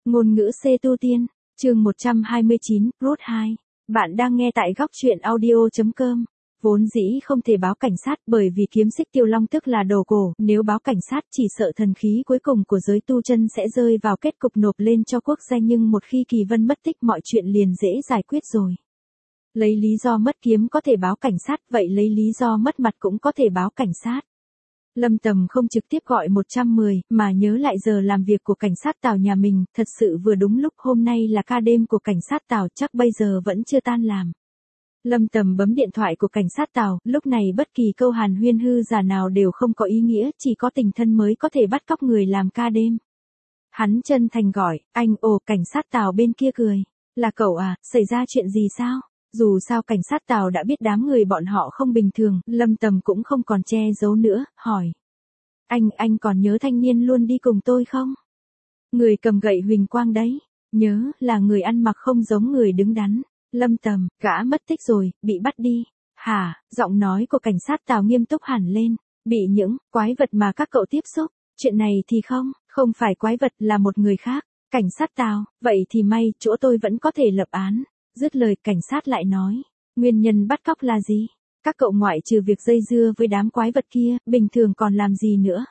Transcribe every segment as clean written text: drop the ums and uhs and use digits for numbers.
Ngôn ngữ C tu tiên, chương 129, Root 2. Bạn đang nghe tại góc truyện audio.com. Vốn dĩ không thể báo cảnh sát bởi vì kiếm xích tiêu long tức là đồ cổ, nếu báo cảnh sát chỉ sợ thần khí cuối cùng của giới tu chân sẽ rơi vào kết cục nộp lên cho quốc gia, nhưng một khi Kỳ Vân mất tích mọi chuyện liền dễ giải quyết rồi. Lấy lý do mất kiếm có thể báo cảnh sát, vậy lấy lý do mất mặt cũng có thể báo cảnh sát. Lâm Tầm không trực tiếp gọi 110, mà nhớ lại giờ làm việc của cảnh sát Tào nhà mình, thật sự vừa đúng lúc hôm nay là ca đêm của cảnh sát Tào, chắc bây giờ vẫn chưa tan làm. Lâm Tầm bấm điện thoại của cảnh sát Tào, lúc này bất kỳ câu hàn huyên hư giả nào đều không có ý nghĩa, chỉ có tình thân mới có thể bắt cóc người làm ca đêm. Hắn chân thành gọi, anh. Ồ, cảnh sát Tào bên kia cười. Là cậu à, xảy ra chuyện gì sao? Dù sao cảnh sát Tào đã biết đám người bọn họ không bình thường, Lâm Tầm cũng không còn che giấu nữa, hỏi. Anh còn nhớ thanh niên luôn đi cùng tôi không? Người cầm gậy huỳnh quang đấy. Nhớ, là người ăn mặc không giống người đứng đắn. Lâm Tầm, gã mất tích rồi, bị bắt đi. Hả? Giọng nói của cảnh sát Tào nghiêm túc hẳn lên. Bị những quái vật mà các cậu tiếp xúc. Chuyện này thì không phải quái vật, là một người khác. Cảnh sát Tào, vậy thì may, chỗ tôi vẫn có thể lập án. Dứt lời, cảnh sát lại nói, nguyên nhân bắt cóc là gì? Các cậu ngoại trừ việc dây dưa với đám quái vật kia, bình thường còn làm gì nữa?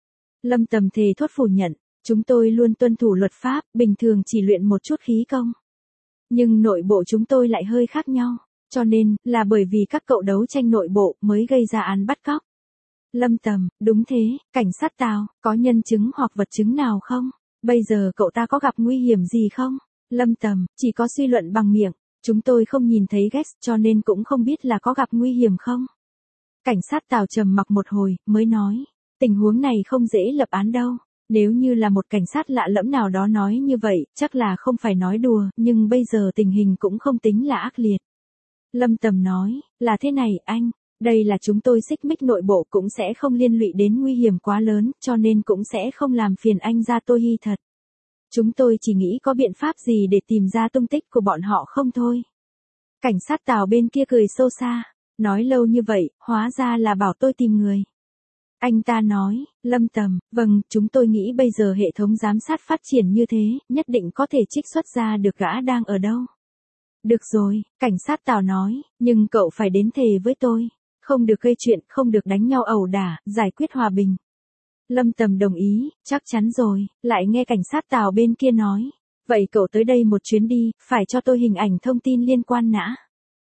Lâm Tầm thề thốt phủ nhận, chúng tôi luôn tuân thủ luật pháp, bình thường chỉ luyện một chút khí công. Nhưng nội bộ chúng tôi lại hơi khác nhau, cho nên, là bởi vì các cậu đấu tranh nội bộ mới gây ra án bắt cóc. Lâm Tầm, đúng thế, cảnh sát Tào, có nhân chứng hoặc vật chứng nào không? Bây giờ cậu ta có gặp nguy hiểm gì không? Lâm Tầm, chỉ có suy luận bằng miệng, chúng tôi không nhìn thấy Gex cho nên cũng không biết là có gặp nguy hiểm không. Cảnh sát Tào trầm mặc một hồi, mới nói, tình huống này không dễ lập án đâu. Nếu như là một cảnh sát lạ lẫm nào đó nói như vậy, chắc là không phải nói đùa, nhưng bây giờ tình hình cũng không tính là ác liệt. Lâm Tầm nói, là thế này anh, đây là chúng tôi xích mích nội bộ cũng sẽ không liên lụy đến nguy hiểm quá lớn, cho nên cũng sẽ không làm phiền anh ra tôi hy thật. Chúng tôi chỉ nghĩ có biện pháp gì để tìm ra tung tích của bọn họ không thôi. Cảnh sát Tào bên kia cười sâu xa, nói lâu như vậy, hóa ra là bảo tôi tìm người. Anh ta nói, Lâm Tầm, vâng, chúng tôi nghĩ bây giờ hệ thống giám sát phát triển như thế, nhất định có thể trích xuất ra được gã đang ở đâu. Được rồi, cảnh sát Tào nói, nhưng cậu phải đến thề với tôi, không được gây chuyện, không được đánh nhau ẩu đả, giải quyết hòa bình. Lâm Tầm đồng ý, chắc chắn rồi, lại nghe cảnh sát Tào bên kia nói. Vậy cậu tới đây một chuyến đi, phải cho tôi hình ảnh thông tin liên quan nã.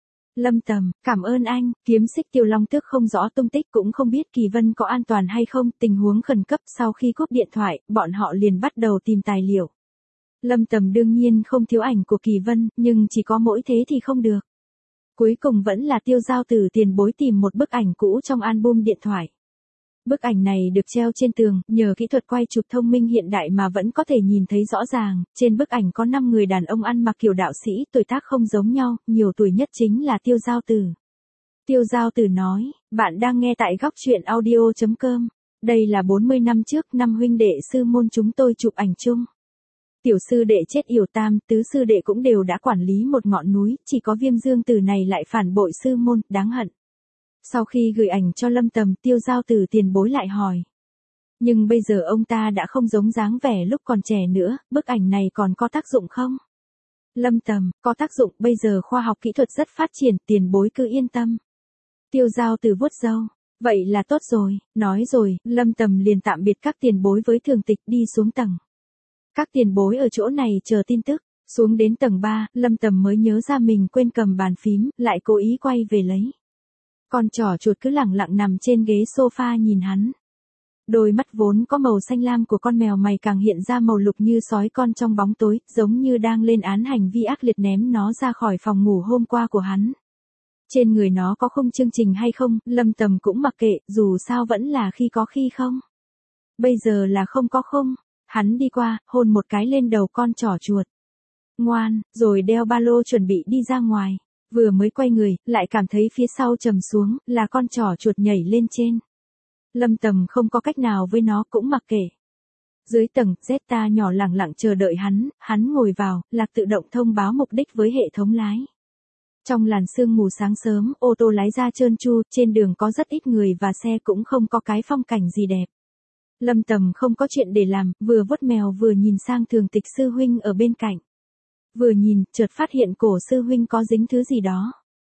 Lâm Tầm, cảm ơn anh, kiếm xích tiêu long tước không rõ tung tích cũng không biết Kỳ Vân có an toàn hay không, tình huống khẩn cấp sau khi cúp điện thoại, bọn họ liền bắt đầu tìm tài liệu. Lâm Tầm đương nhiên không thiếu ảnh của Kỳ Vân, nhưng chỉ có mỗi thế thì không được. Cuối cùng vẫn là Tiêu Giao Tử tiền bối tìm một bức ảnh cũ trong album điện thoại. Bức ảnh này được treo trên tường, nhờ kỹ thuật quay chụp thông minh hiện đại mà vẫn có thể nhìn thấy rõ ràng, trên bức ảnh có 5 người đàn ông ăn mặc kiểu đạo sĩ, tuổi tác không giống nhau, nhiều tuổi nhất chính là Tiêu Giao Tử. Tiêu Giao Tử nói, bạn đang nghe tại góc truyện audio.com, đây là 40 năm trước, năm huynh đệ sư môn chúng tôi chụp ảnh chung. Tiểu sư đệ chết yểu tam, tứ sư đệ cũng đều đã quản lý một ngọn núi, chỉ có Viêm Dương Tử này lại phản bội sư môn, đáng hận. Sau khi gửi ảnh cho Lâm Tầm, Tiêu Giao Tử tiền bối lại hỏi. Nhưng bây giờ ông ta đã không giống dáng vẻ lúc còn trẻ nữa, bức ảnh này còn có tác dụng không? Lâm Tầm, có tác dụng, bây giờ khoa học kỹ thuật rất phát triển, tiền bối cứ yên tâm. Tiêu Giao Tử vuốt râu. Vậy là tốt rồi, nói rồi, Lâm Tầm liền tạm biệt các tiền bối với thường tịch đi xuống tầng. Các tiền bối ở chỗ này chờ tin tức, xuống đến tầng 3, Lâm Tầm mới nhớ ra mình quên cầm bàn phím, lại cố ý quay về lấy. Con trỏ chuột cứ lẳng lặng nằm trên ghế sofa nhìn hắn. Đôi mắt vốn có màu xanh lam của con mèo mày càng hiện ra màu lục như sói con trong bóng tối, giống như đang lên án hành vi ác liệt ném nó ra khỏi phòng ngủ hôm qua của hắn. Trên người nó có khung chương trình hay không, Lâm Tầm cũng mặc kệ, dù sao vẫn là khi có khi không. Bây giờ là không có khung, hắn đi qua, hôn một cái lên đầu con trỏ chuột. Ngoan, rồi đeo ba lô chuẩn bị đi ra ngoài. Vừa mới quay người, lại cảm thấy phía sau trầm xuống, là con trỏ chuột nhảy lên trên. Lâm Tầm không có cách nào với nó cũng mặc kệ. Dưới tầng, Zeta nhỏ lẳng lặng chờ đợi hắn ngồi vào, lạc tự động thông báo mục đích với hệ thống lái. Trong làn sương mù sáng sớm, ô tô lái ra trơn tru, trên đường có rất ít người và xe cũng không có cái phong cảnh gì đẹp. Lâm Tầm không có chuyện để làm, vừa vuốt mèo vừa nhìn sang Thường Tịch sư huynh ở bên cạnh. Vừa nhìn, chợt phát hiện cổ sư huynh có dính thứ gì đó.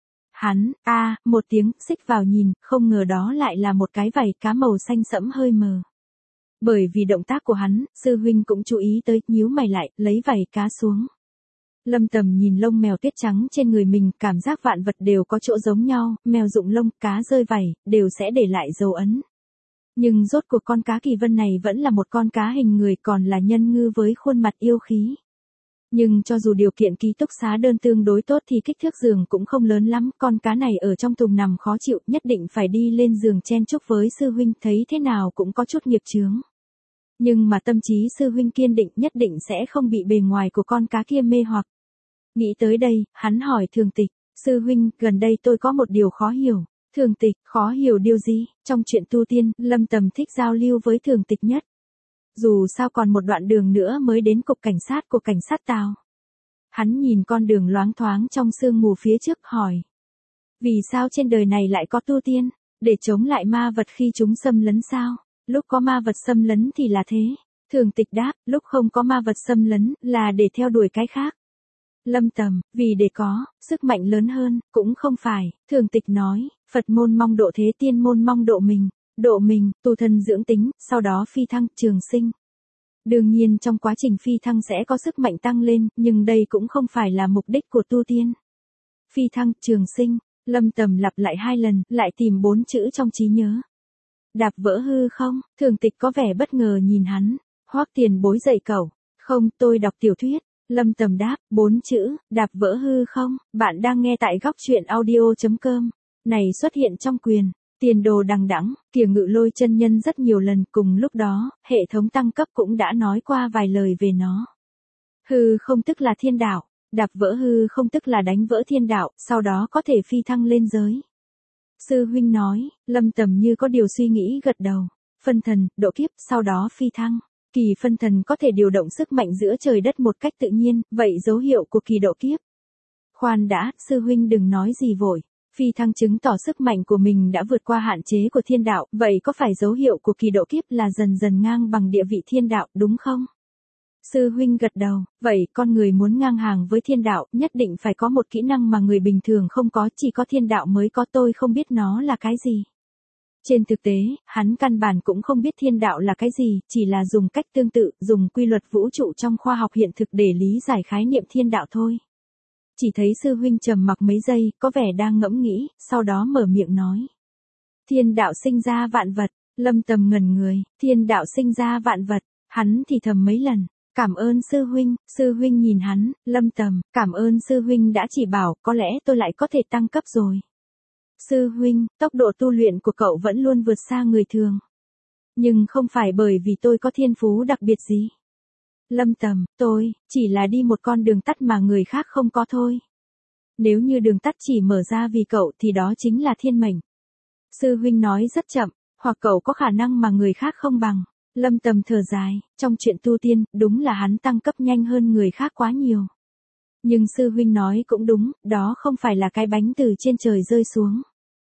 Hắn, một tiếng, xích vào nhìn, không ngờ đó lại là một cái vảy cá màu xanh sẫm hơi mờ. Bởi vì động tác của hắn, sư huynh cũng chú ý tới, nhíu mày lại, lấy vảy cá xuống. Lâm Tầm nhìn lông mèo tuyết trắng trên người mình, cảm giác vạn vật đều có chỗ giống nhau, mèo rụng lông, cá rơi vảy, đều sẽ để lại dấu ấn. Nhưng rốt cuộc con cá kỳ vân này vẫn là một con cá hình người, còn là nhân ngư với khuôn mặt yêu khí. Nhưng cho dù điều kiện ký túc xá đơn tương đối tốt thì kích thước giường cũng không lớn lắm, con cá này ở trong tùng nằm khó chịu, nhất định phải đi lên giường chen chúc với sư huynh, thấy thế nào cũng có chút nghiệp chướng. Nhưng mà tâm trí sư huynh kiên định, nhất định sẽ không bị bề ngoài của con cá kia mê hoặc. Nghĩ tới đây, hắn hỏi Thường Tịch, sư huynh, gần đây tôi có một điều khó hiểu. Thường Tịch, khó hiểu điều gì? Trong chuyện tu tiên, Lâm Tầm thích giao lưu với Thường Tịch nhất. Dù sao còn một đoạn đường nữa mới đến cục cảnh sát của cảnh sát Tào. Hắn nhìn con đường loáng thoáng trong sương mù phía trước hỏi. Vì sao trên đời này lại có tu tiên? Để chống lại ma vật khi chúng xâm lấn sao? Lúc có ma vật xâm lấn thì là thế. Thường Tịch đáp, lúc không có ma vật xâm lấn, là để theo đuổi cái khác. Lâm Tầm, vì để có sức mạnh lớn hơn, cũng không phải. Thường Tịch nói, Phật môn mong độ thế, tiên môn mong độ mình, tu thân dưỡng tính, sau đó phi thăng, trường sinh. Đương nhiên trong quá trình phi thăng sẽ có sức mạnh tăng lên, nhưng đây cũng không phải là mục đích của tu tiên. Phi thăng, trường sinh, Lâm Tầm lặp lại 2 lần, lại tìm 4 chữ trong trí nhớ. Đạp vỡ hư không? Thường Tịch có vẻ bất ngờ nhìn hắn. Hoắc Tiền Bối dạy cậu. Không, tôi đọc tiểu thuyết. Lâm Tầm đáp, 4 chữ, đạp vỡ hư không? Bạn đang nghe tại góc truyện audio.com. Này xuất hiện trong quyền. Tiền Đồ đằng đẵng, Kiều Ngự Lôi chân nhân rất nhiều lần, cùng lúc đó, hệ thống tăng cấp cũng đã nói qua vài lời về nó. Hư không tức là thiên đạo, đạp vỡ hư không tức là đánh vỡ thiên đạo, sau đó có thể phi thăng lên giới. Sư huynh nói, Lâm Tầm như có điều suy nghĩ gật đầu. Phân thần, độ kiếp, sau đó phi thăng. Kỳ phân thần có thể điều động sức mạnh giữa trời đất một cách tự nhiên, vậy dấu hiệu của kỳ độ kiếp. Khoan đã, sư huynh đừng nói gì vội. Phi thăng chứng tỏ sức mạnh của mình đã vượt qua hạn chế của thiên đạo, vậy có phải dấu hiệu của kỳ độ kiếp là dần dần ngang bằng địa vị thiên đạo, đúng không? Sư huynh gật đầu, vậy con người muốn ngang hàng với thiên đạo, nhất định phải có một kỹ năng mà người bình thường không có, chỉ có thiên đạo mới có, tôi không biết nó là cái gì. Trên thực tế, hắn căn bản cũng không biết thiên đạo là cái gì, chỉ là dùng cách tương tự, dùng quy luật vũ trụ trong khoa học hiện thực để lý giải khái niệm thiên đạo thôi. Chỉ thấy sư huynh trầm mặc mấy giây, có vẻ đang ngẫm nghĩ, sau đó mở miệng nói. Thiên đạo sinh ra vạn vật, Lâm Tầm ngẩn người, thiên đạo sinh ra vạn vật, hắn thì thầm mấy lần. Cảm ơn sư huynh nhìn hắn, Lâm Tầm, cảm ơn sư huynh đã chỉ bảo, có lẽ tôi lại có thể tăng cấp rồi. Sư huynh, tốc độ tu luyện của cậu vẫn luôn vượt xa người thường. Nhưng không phải bởi vì tôi có thiên phú đặc biệt gì. Lâm Tầm, tôi, chỉ là đi một con đường tắt mà người khác không có thôi. Nếu như đường tắt chỉ mở ra vì cậu thì đó chính là thiên mệnh. Sư huynh nói rất chậm, hoặc cậu có khả năng mà người khác không bằng. Lâm Tầm thở dài, trong chuyện tu tiên, đúng là hắn tăng cấp nhanh hơn người khác quá nhiều. Nhưng sư huynh nói cũng đúng, đó không phải là cái bánh từ trên trời rơi xuống.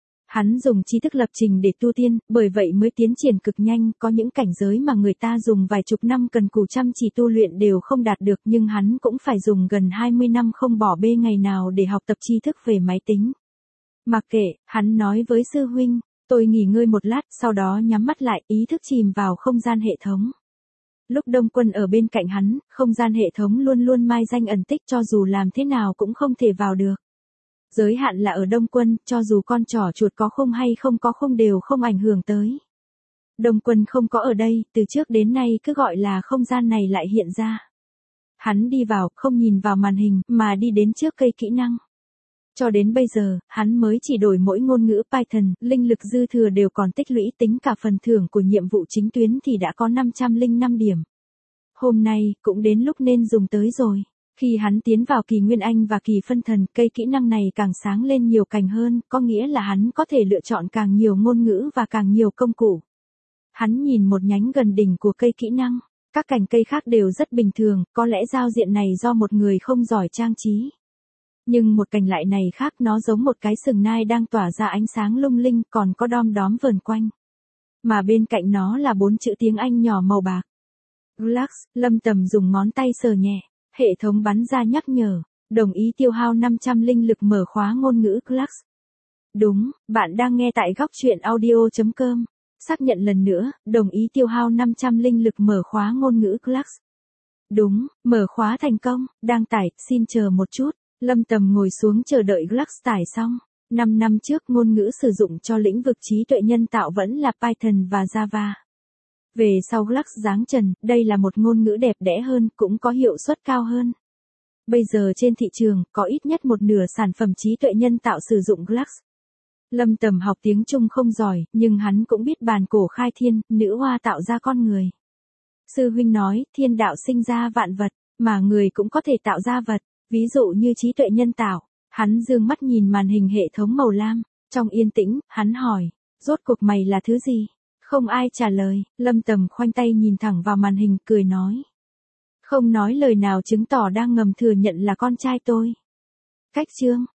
Hắn dùng tri thức lập trình để tu tiên, bởi vậy mới tiến triển cực nhanh, có những cảnh giới mà người ta dùng vài chục năm cần cù chăm chỉ tu luyện đều không đạt được, nhưng hắn cũng phải dùng gần 20 năm không bỏ bê ngày nào để học tập tri thức về máy tính. Mặc kệ, hắn nói với sư huynh, tôi nghỉ ngơi một lát, sau đó nhắm mắt lại, ý thức chìm vào không gian hệ thống. Lúc Đông Quân ở bên cạnh hắn, không gian hệ thống luôn luôn mai danh ẩn tích, cho dù làm thế nào cũng không thể vào được. Giới hạn là ở Đông Quân, cho dù con trỏ chuột có khung hay không có khung đều không ảnh hưởng tới. Đông Quân không có ở đây, từ trước đến nay cứ gọi là không gian này lại hiện ra. Hắn đi vào, không nhìn vào màn hình, mà đi đến trước cây kỹ năng. Cho đến bây giờ, hắn mới chỉ đổi mỗi ngôn ngữ Python, linh lực dư thừa đều còn tích lũy, tính cả phần thưởng của nhiệm vụ chính tuyến thì đã có 505 điểm. Hôm nay, cũng đến lúc nên dùng tới rồi. Khi hắn tiến vào kỳ Nguyên Anh và kỳ Phân Thần, cây kỹ năng này càng sáng lên nhiều cành hơn, có nghĩa là hắn có thể lựa chọn càng nhiều ngôn ngữ và càng nhiều công cụ. Hắn nhìn một nhánh gần đỉnh của cây kỹ năng, các cành cây khác đều rất bình thường, có lẽ giao diện này do một người không giỏi trang trí. Nhưng một cành lại này khác, nó giống một cái sừng nai đang tỏa ra ánh sáng lung linh, còn có đom đóm vờn quanh. mà bên cạnh nó là 4 chữ tiếng Anh nhỏ màu bạc. Glux, Lâm Tầm dùng ngón tay sờ nhẹ, hệ thống bắn ra nhắc nhở, đồng ý tiêu hao 500 linh lực mở khóa ngôn ngữ Glux. Đúng, bạn đang nghe tại góc truyện audio.com. Xác nhận lần nữa, đồng ý tiêu hao 500 linh lực mở khóa ngôn ngữ Glux. Đúng, mở khóa thành công, đang tải, xin chờ một chút. Lâm Tầm ngồi xuống chờ đợi Glux tải xong. 5 năm trước ngôn ngữ sử dụng cho lĩnh vực trí tuệ nhân tạo vẫn là Python và Java. Về sau Glux giáng trần, đây là một ngôn ngữ đẹp đẽ hơn, cũng có hiệu suất cao hơn. Bây giờ trên thị trường, có ít nhất một nửa sản phẩm trí tuệ nhân tạo sử dụng Glux. Lâm Tầm học tiếng Trung không giỏi, nhưng hắn cũng biết bàn cổ khai thiên, nữ hoa tạo ra con người. Sư huynh nói, thiên đạo sinh ra vạn vật, mà người cũng có thể tạo ra vật, ví dụ như trí tuệ nhân tạo. Hắn dương mắt nhìn màn hình hệ thống màu lam, trong yên tĩnh, hắn hỏi, rốt cuộc mày là thứ gì? Không ai trả lời, Lâm Tầm khoanh tay nhìn thẳng vào màn hình, cười nói. Không nói lời nào chứng tỏ đang ngầm thừa nhận là con trai tôi. Cách chương.